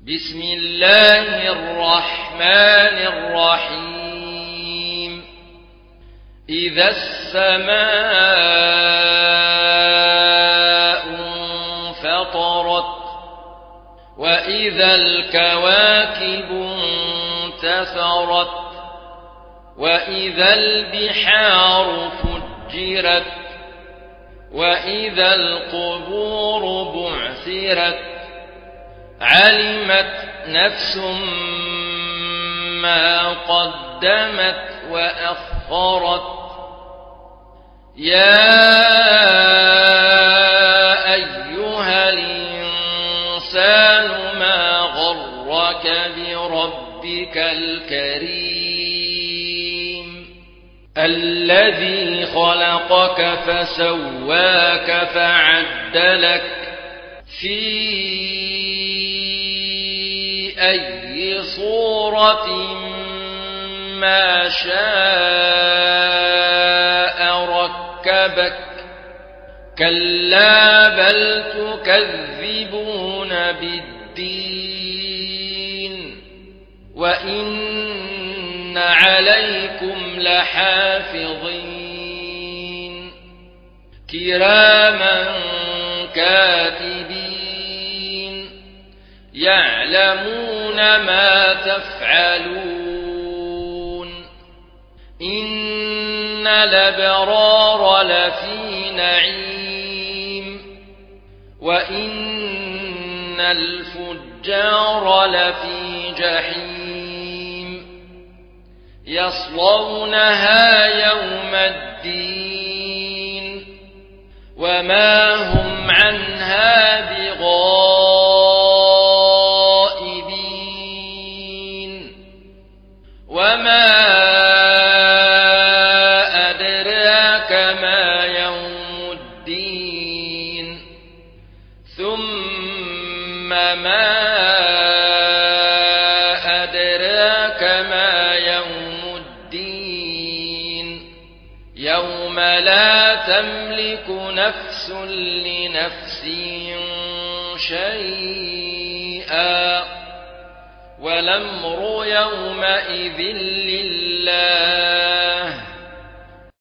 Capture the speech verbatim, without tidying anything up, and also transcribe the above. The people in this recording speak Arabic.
بسم الله الرحمن الرحيم إذا السماء انفطرت وإذا الكواكب انتثرت وإذا البحار فجرت وإذا القبور بعثرت علمت نفس ما قدمت وأخرت يا أيها الإنسان ما غرك بربك الكريم الذي خلقك فسواك فعدلك في أي صورة ما شاء ركبك كلا بل تكذبون بالدين وإن عليكم لحافظين كراما كاتبين يعلمون ما تفعلون إن الأبرار لفي نعيم وإن الفجار لفي جحيم يصلونها يوم الدين وما هم عنها بغائبين وما أدراك ما يوم الدين ثم ما أدراك ما يوم الدين يوم لا تملك نفس لنفس شيئا والأمر يومئذ لله